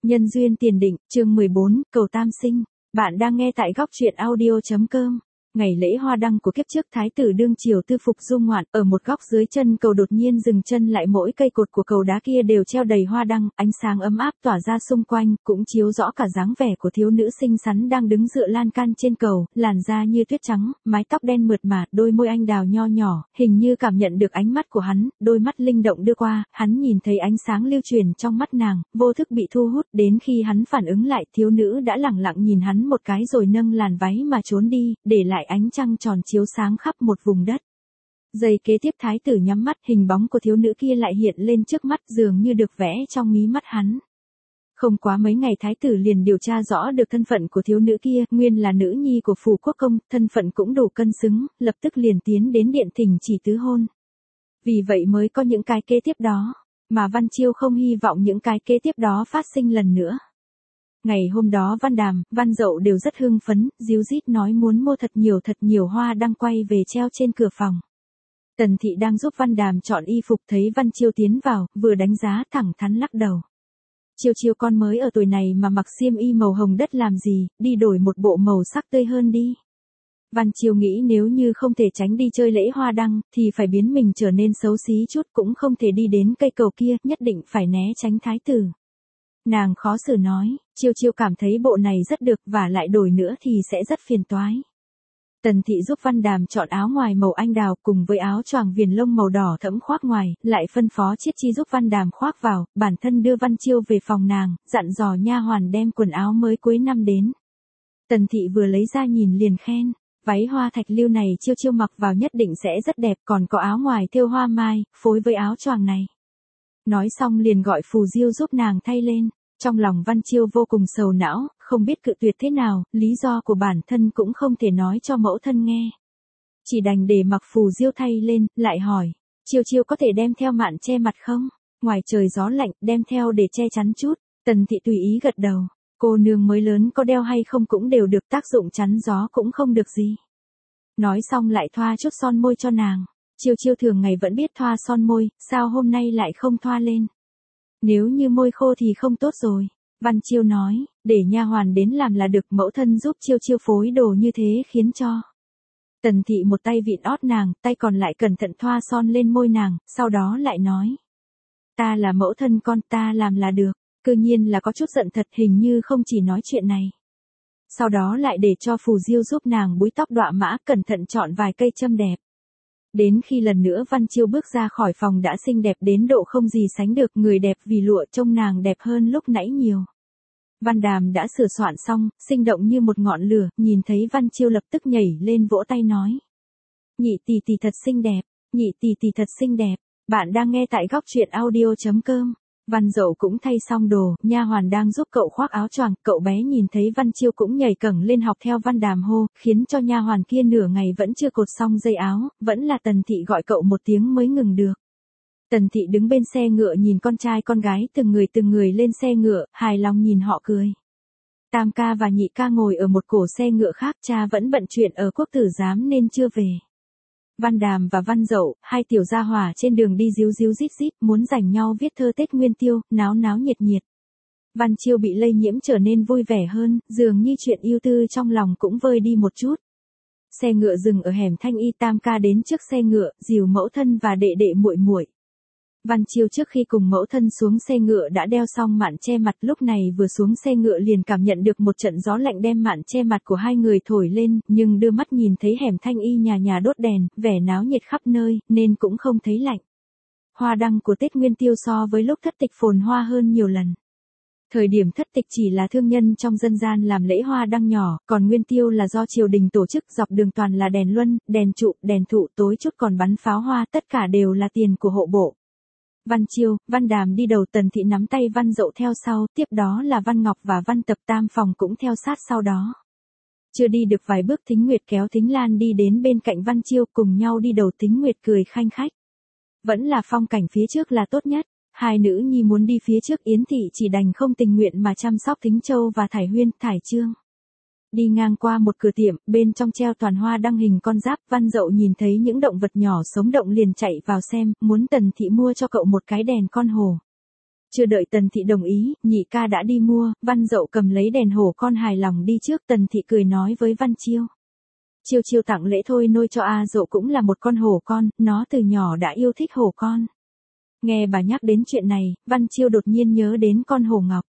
Nhân duyên tiền định, chương 14, cầu tam sinh. Bạn đang nghe tại góc truyện audio.com. Ngày lễ hoa đăng của kiếp trước thái tử đương triều Tư Phục du ngoạn, ở một góc dưới chân cầu đột nhiên dừng chân lại, mỗi cây cột của cầu đá kia đều treo đầy hoa đăng, ánh sáng ấm áp tỏa ra xung quanh, cũng chiếu rõ cả dáng vẻ của thiếu nữ xinh xắn đang đứng dựa lan can trên cầu, làn da như tuyết trắng, mái tóc đen mượt mà, đôi môi anh đào nho nhỏ, hình như cảm nhận được ánh mắt của hắn, đôi mắt linh động đưa qua, hắn nhìn thấy ánh sáng lưu truyền trong mắt nàng, vô thức bị thu hút, đến khi hắn phản ứng lại, thiếu nữ đã lẳng lặng nhìn hắn một cái rồi nâng làn váy mà trốn đi, để lại ánh trăng tròn chiếu sáng khắp một vùng đất. Giây kế tiếp thái tử nhắm mắt, hình bóng của thiếu nữ kia lại hiện lên trước mắt, dường như được vẽ trong mí mắt hắn. Không quá mấy ngày thái tử liền điều tra rõ được thân phận của thiếu nữ kia, nguyên là nữ nhi của phủ quốc công, thân phận cũng đủ cân xứng, lập tức liền tiến đến điện thỉnh chỉ tứ hôn. Vì vậy mới có những cái kế tiếp đó, mà Văn Chiêu không hy vọng những cái kế tiếp đó phát sinh lần nữa. Ngày hôm đó Văn Đàm, Văn Dậu đều rất hưng phấn, díu dít nói muốn mua thật nhiều hoa đăng quay về treo trên cửa phòng. Tần Thị đang giúp Văn Đàm chọn y phục thấy Văn Chiêu tiến vào, vừa đánh giá thẳng thắn lắc đầu. Chiêu con mới ở tuổi này mà mặc xiêm y màu hồng đất làm gì, đi đổi một bộ màu sắc tươi hơn đi. Văn Chiêu nghĩ nếu như không thể tránh đi chơi lễ hoa đăng, thì phải biến mình trở nên xấu xí chút, cũng không thể đi đến cây cầu kia, nhất định phải né tránh thái tử. Nàng khó xử nói, Chiêu cảm thấy bộ này rất được, và lại đổi nữa thì sẽ rất phiền toái. Tần Thị giúp Văn Đàm chọn áo ngoài màu anh đào cùng với áo choàng viền lông màu đỏ thẫm khoác ngoài, lại phân phó Chiết Chi giúp Văn Đàm khoác vào, bản thân đưa Văn Chiêu về phòng nàng, dặn dò nha hoàn đem quần áo mới cuối năm đến. Tần Thị vừa lấy ra nhìn liền khen, váy hoa thạch lưu này Chiêu mặc vào nhất định sẽ rất đẹp, còn có áo ngoài thêu hoa mai, phối với áo choàng này. Nói xong liền gọi Phù Diêu giúp nàng thay lên. Trong lòng Văn Chiêu vô cùng sầu não, không biết cự tuyệt thế nào, lý do của bản thân cũng không thể nói cho mẫu thân nghe. Chỉ đành để mặc Phù Diêu thay lên, lại hỏi, Chiêu có thể đem theo mạn che mặt không? Ngoài trời gió lạnh, đem theo để che chắn chút. Tần Thị tùy ý gật đầu, cô nương mới lớn có đeo hay không cũng đều được, tác dụng chắn gió cũng không được gì. Nói xong lại thoa chút son môi cho nàng. Chiêu thường ngày vẫn biết thoa son môi, sao hôm nay lại không thoa lên? Nếu như môi khô thì không tốt rồi. Văn Chiêu nói, để nha hoàn đến làm là được, mẫu thân giúp Chiêu phối đồ như thế khiến cho. Tần Thị một tay vịn ót nàng, tay còn lại cẩn thận thoa son lên môi nàng, sau đó lại nói. Ta là mẫu thân con, ta làm là được, cư nhiên là có chút giận thật, hình như không chỉ nói chuyện này. Sau đó lại để cho Phù Diêu giúp nàng búi tóc đọa mã, cẩn thận chọn vài cây châm đẹp. Đến khi lần nữa Văn Chiêu bước ra khỏi phòng đã xinh đẹp đến độ không gì sánh được, người đẹp vì lụa trông nàng đẹp hơn lúc nãy nhiều. Văn Đàm đã sửa soạn xong, sinh động như một ngọn lửa, nhìn thấy Văn Chiêu lập tức nhảy lên vỗ tay nói. Nhị tỷ thật xinh đẹp, nhị tỷ thật xinh đẹp, bạn đang nghe tại góc truyện audio.com. Văn Dậu cũng thay xong đồ, nha hoàn đang giúp cậu khoác áo choàng, cậu bé nhìn thấy Văn Chiêu cũng nhảy cẳng lên học theo Văn Đàm hô, khiến cho nha hoàn kia nửa ngày vẫn chưa cột xong dây áo, vẫn là Tần Thị gọi cậu một tiếng mới ngừng được. Tần Thị đứng bên xe ngựa nhìn con trai con gái từng người lên xe ngựa, hài lòng nhìn họ cười. Tam ca và nhị ca ngồi ở một cổ xe ngựa khác, cha vẫn bận chuyện ở quốc tử giám nên chưa về. Văn Đàm và Văn Dậu, hai tiểu gia hỏa trên đường đi díu rít, muốn giành nhau viết thơ Tết Nguyên Tiêu, náo nhiệt. Văn Chiêu bị lây nhiễm trở nên vui vẻ hơn, dường như chuyện ưu tư trong lòng cũng vơi đi một chút. Xe ngựa dừng ở hẻm Thanh Y, tam ca đến trước xe ngựa, dìu mẫu thân và đệ muội. Văn Chiêu trước khi cùng mẫu thân xuống xe ngựa đã đeo xong mạn che mặt, lúc này vừa xuống xe ngựa liền cảm nhận được một trận gió lạnh đem mạn che mặt của hai người thổi lên, nhưng đưa mắt nhìn thấy hẻm Thanh Y nhà đốt đèn, vẻ náo nhiệt khắp nơi, nên cũng không thấy lạnh. Hoa đăng của Tết Nguyên Tiêu so với lúc thất tịch phồn hoa hơn nhiều lần. Thời điểm thất tịch chỉ là thương nhân trong dân gian làm lễ hoa đăng nhỏ, còn Nguyên Tiêu là do triều đình tổ chức, dọc đường toàn là đèn luân, đèn trụ, đèn thụ, tối chút còn bắn pháo hoa, tất cả đều là tiền của hộ bộ. Văn Chiêu, Văn Đàm đi đầu, Tần Thị nắm tay Văn Dậu theo sau, tiếp đó là Văn Ngọc và Văn Tập, tam phòng cũng theo sát sau đó. Chưa đi được vài bước Thính Nguyệt kéo Thính Lan đi đến bên cạnh Văn Chiêu, cùng nhau đi đầu. Thính Nguyệt cười khanh khách. Vẫn là phong cảnh phía trước là tốt nhất, hai nữ nhi muốn đi phía trước, Yến Thị chỉ đành không tình nguyện mà chăm sóc Thính Châu và Thải Huyên, Thải Trương. Đi ngang qua một cửa tiệm, bên trong treo toàn hoa đăng hình con giáp, Văn Dậu nhìn thấy những động vật nhỏ sống động liền chạy vào xem, muốn Tần Thị mua cho cậu một cái đèn con hồ. Chưa đợi Tần Thị đồng ý, nhị ca đã đi mua, Văn Dậu cầm lấy đèn hổ con hài lòng đi trước. Tần Thị cười nói với Văn Chiêu. Chiêu chiêu tặng lễ thôi nôi cho A Dậu cũng là một con hổ con, nó từ nhỏ đã yêu thích hổ con. Nghe bà nhắc đến chuyện này, Văn Chiêu đột nhiên nhớ đến con hổ ngọc.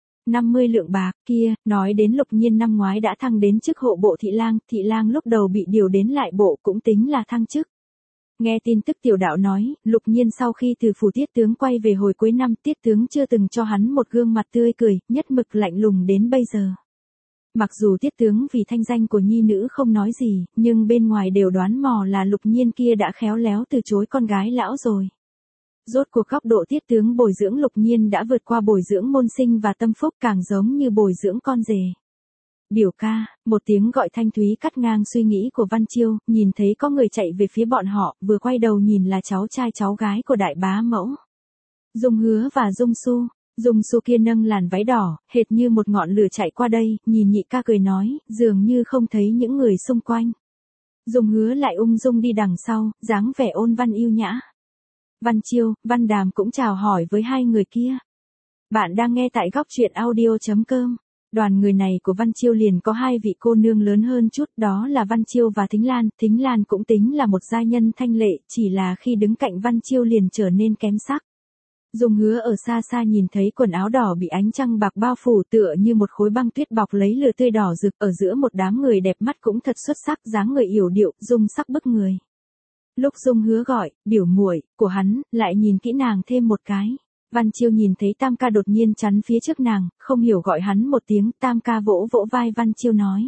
50 lượng bạc kia, nói đến Lục Nhiên năm ngoái đã thăng đến chức hộ bộ thị lang lúc đầu bị điều đến lại bộ cũng tính là thăng chức. Nghe tin tức tiểu đạo nói, Lục Nhiên sau khi từ phủ Tiết tướng quay về hồi cuối năm, Tiết tướng chưa từng cho hắn một gương mặt tươi cười, nhất mực lạnh lùng đến bây giờ. Mặc dù Tiết tướng vì thanh danh của nhi nữ không nói gì, nhưng bên ngoài đều đoán mò là Lục Nhiên kia đã khéo léo từ chối con gái lão rồi. Rốt cuộc góc độ Tiết tướng bồi dưỡng Lục Nhiên đã vượt qua bồi dưỡng môn sinh và tâm phúc, càng giống như bồi dưỡng con rể. Biểu ca, một tiếng gọi thanh thúy cắt ngang suy nghĩ của Văn Chiêu, nhìn thấy có người chạy về phía bọn họ, vừa quay đầu nhìn là cháu trai cháu gái của đại bá mẫu. Dung Hứa và Dung Xu. Dung Xu kia nâng làn váy đỏ, hệt như một ngọn lửa chạy qua đây, nhìn nhị ca cười nói, dường như không thấy những người xung quanh. Dung Hứa lại ung dung đi đằng sau, dáng vẻ ôn văn yêu nhã. Văn Chiêu, Văn Đàm cũng chào hỏi với hai người kia. Bạn đang nghe tại góc truyện audio.com. Đoàn người này của Văn Chiêu liền có hai vị cô nương lớn hơn chút, đó là Văn Chiêu và Thính Lan cũng tính là một gia nhân thanh lệ, chỉ là khi đứng cạnh Văn Chiêu liền trở nên kém sắc. Dung Hứa ở xa xa nhìn thấy quần áo đỏ bị ánh trăng bạc bao phủ tựa như một khối băng tuyết bọc lấy lửa tươi đỏ rực, ở giữa một đám người đẹp mắt cũng thật xuất sắc, dáng người yểu điệu, dung sắc bức người. Lúc Dung Hứa gọi, biểu muội của hắn, lại nhìn kỹ nàng thêm một cái. Văn Chiêu nhìn thấy Tam ca đột nhiên chắn phía trước nàng, không hiểu gọi hắn một tiếng, Tam ca vỗ vỗ vai Văn Chiêu nói.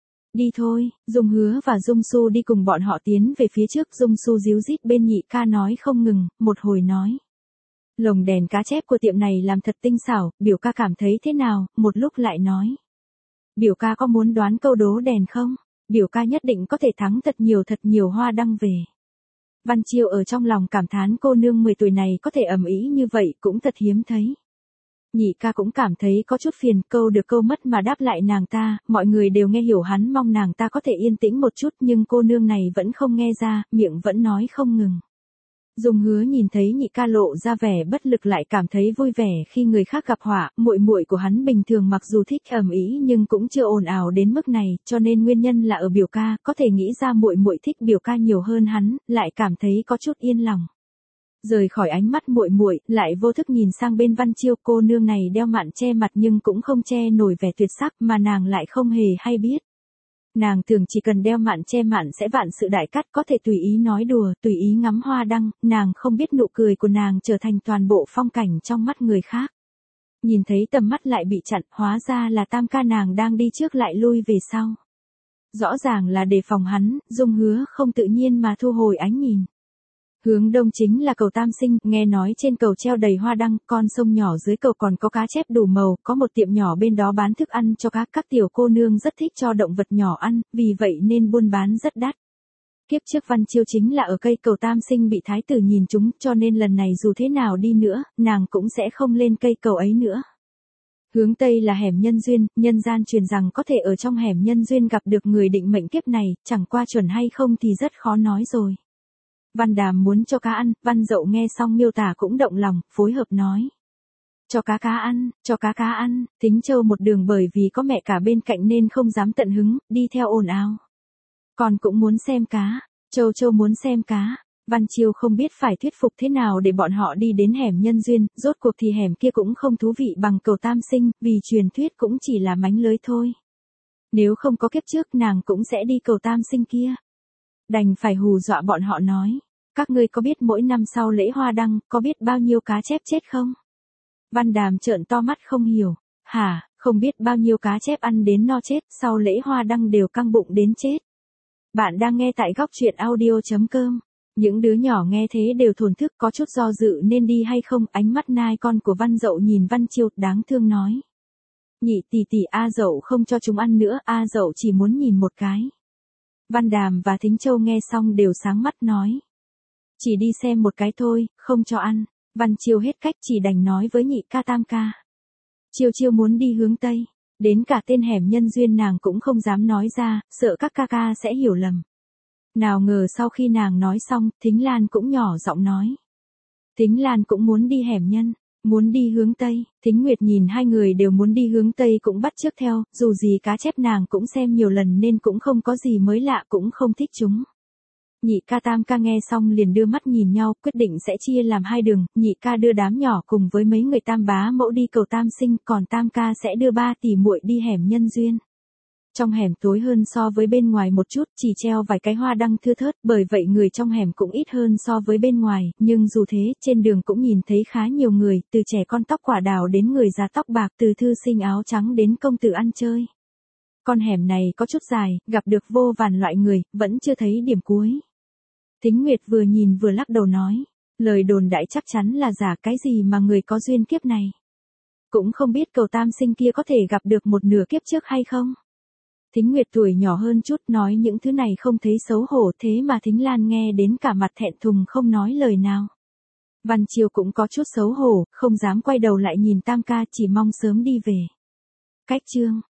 Đi thôi, Dung Hứa và Dung Xu đi cùng bọn họ tiến về phía trước, Dung Xu díu dít bên nhị ca nói không ngừng, một hồi nói. Lồng đèn cá chép của tiệm này làm thật tinh xảo, biểu ca cảm thấy thế nào, một lúc lại nói. Biểu ca có muốn đoán câu đố đèn không? Biểu ca nhất định có thể thắng thật nhiều hoa đăng về. Văn Chiêu ở trong lòng cảm thán cô nương 10 tuổi này có thể ầm ĩ như vậy cũng thật hiếm thấy. Nhị ca cũng cảm thấy có chút phiền, câu được câu mất mà đáp lại nàng ta, mọi người đều nghe hiểu hắn mong nàng ta có thể yên tĩnh một chút nhưng cô nương này vẫn không nghe ra, miệng vẫn nói không ngừng. Dung Hứa nhìn thấy nhị ca lộ ra vẻ bất lực lại cảm thấy vui vẻ khi người khác gặp họa, muội muội của hắn bình thường mặc dù thích ầm ĩ nhưng cũng chưa ồn ào đến mức này, cho nên nguyên nhân là ở biểu ca, có thể nghĩ ra muội muội thích biểu ca nhiều hơn hắn, lại cảm thấy có chút yên lòng. Rời khỏi ánh mắt muội muội, lại vô thức nhìn sang bên Văn Chiêu, cô nương này đeo mạn che mặt nhưng cũng không che nổi vẻ tuyệt sắc mà nàng lại không hề hay biết. Nàng tưởng chỉ cần đeo mạn che mạn sẽ vạn sự đại cát, có thể tùy ý nói đùa, tùy ý ngắm hoa đăng, nàng không biết nụ cười của nàng trở thành toàn bộ phong cảnh trong mắt người khác. Nhìn thấy tầm mắt lại bị chặn, hóa ra là Tam ca nàng đang đi trước lại lui về sau. Rõ ràng là đề phòng hắn, Dung Hứa không tự nhiên mà thu hồi ánh nhìn. Hướng đông chính là cầu Tam Sinh, nghe nói trên cầu treo đầy hoa đăng, con sông nhỏ dưới cầu còn có cá chép đủ màu, có một tiệm nhỏ bên đó bán thức ăn cho cá, các tiểu cô nương rất thích cho động vật nhỏ ăn, vì vậy nên buôn bán rất đắt. Kiếp trước Văn Chiêu chính là ở cây cầu Tam Sinh bị thái tử nhìn trúng, cho nên lần này dù thế nào đi nữa, nàng cũng sẽ không lên cây cầu ấy nữa. Hướng Tây là hẻm nhân duyên, nhân gian truyền rằng có thể ở trong hẻm nhân duyên gặp được người định mệnh kiếp này, chẳng qua chuẩn hay không thì rất khó nói rồi. Văn Đàm muốn cho cá ăn, Văn Dậu nghe xong miêu tả cũng động lòng, phối hợp nói. Cho cá ăn, cho cá ăn, Thính Châu một đường bởi vì có mẹ cả bên cạnh nên không dám tận hứng, đi theo ồn ào. Còn cũng muốn xem cá, Châu muốn xem cá, Văn Chiêu không biết phải thuyết phục thế nào để bọn họ đi đến hẻm nhân duyên, rốt cuộc thì hẻm kia cũng không thú vị bằng cầu Tam Sinh, vì truyền thuyết cũng chỉ là mánh lưới thôi. Nếu không có kiếp trước nàng cũng sẽ đi cầu Tam Sinh kia. Đành phải hù dọa bọn họ nói. Các ngươi có biết mỗi năm sau lễ hoa đăng, có biết bao nhiêu cá chép chết không? Văn Đàm trợn to mắt không hiểu. Hả, không biết bao nhiêu cá chép ăn đến no chết, sau lễ hoa đăng đều căng bụng đến chết. Bạn đang nghe tại góc truyện audio.com. Những đứa nhỏ nghe thế đều thổn thức, có chút do dự nên đi hay không, ánh mắt nai con của Văn Dậu nhìn Văn Chiêu đáng thương nói. Nhị tỷ tỷ A Dậu không cho chúng ăn nữa, A Dậu chỉ muốn nhìn một cái. Văn Đàm và Thính Châu nghe xong đều sáng mắt nói. Chỉ đi xem một cái thôi, không cho ăn. Văn Chiêu hết cách chỉ đành nói với nhị ca Tam ca. Chiêu muốn đi hướng Tây. Đến cả tên hẻm nhân duyên nàng cũng không dám nói ra, sợ các ca ca sẽ hiểu lầm. Nào ngờ sau khi nàng nói xong, Thính Lan cũng nhỏ giọng nói. Thính Lan cũng muốn đi hẻm nhân. Muốn đi hướng Tây, Thính Nguyệt nhìn hai người đều muốn đi hướng Tây cũng bắt chước theo, dù gì cá chép nàng cũng xem nhiều lần nên cũng không có gì mới lạ, cũng không thích chúng. Nhị ca tam ca nghe xong liền đưa mắt nhìn nhau, quyết định sẽ chia làm hai đường, nhị ca đưa đám nhỏ cùng với mấy người tam bá mẫu đi cầu tam sinh, còn tam ca sẽ đưa ba tỷ muội đi hẻm nhân duyên. Trong hẻm tối hơn so với bên ngoài một chút, chỉ treo vài cái hoa đăng thưa thớt, bởi vậy người trong hẻm cũng ít hơn so với bên ngoài, nhưng dù thế, trên đường cũng nhìn thấy khá nhiều người, từ trẻ con tóc quả đào đến người già tóc bạc, từ thư sinh áo trắng đến công tử ăn chơi. Con hẻm này có chút dài, gặp được vô vàn loại người, vẫn chưa thấy điểm cuối. Thính Nguyệt vừa nhìn vừa lắc đầu nói, lời đồn đại chắc chắn là giả, cái gì mà người có duyên kiếp này. Cũng không biết cầu tam sinh kia có thể gặp được một nửa kiếp trước hay không. Thính Nguyệt tuổi nhỏ hơn chút nói những thứ này không thấy xấu hổ, thế mà Thính Lan nghe đến cả mặt thẹn thùng không nói lời nào. Văn Chiêu cũng có chút xấu hổ, không dám quay đầu lại nhìn tam ca, chỉ mong sớm đi về. Cách chương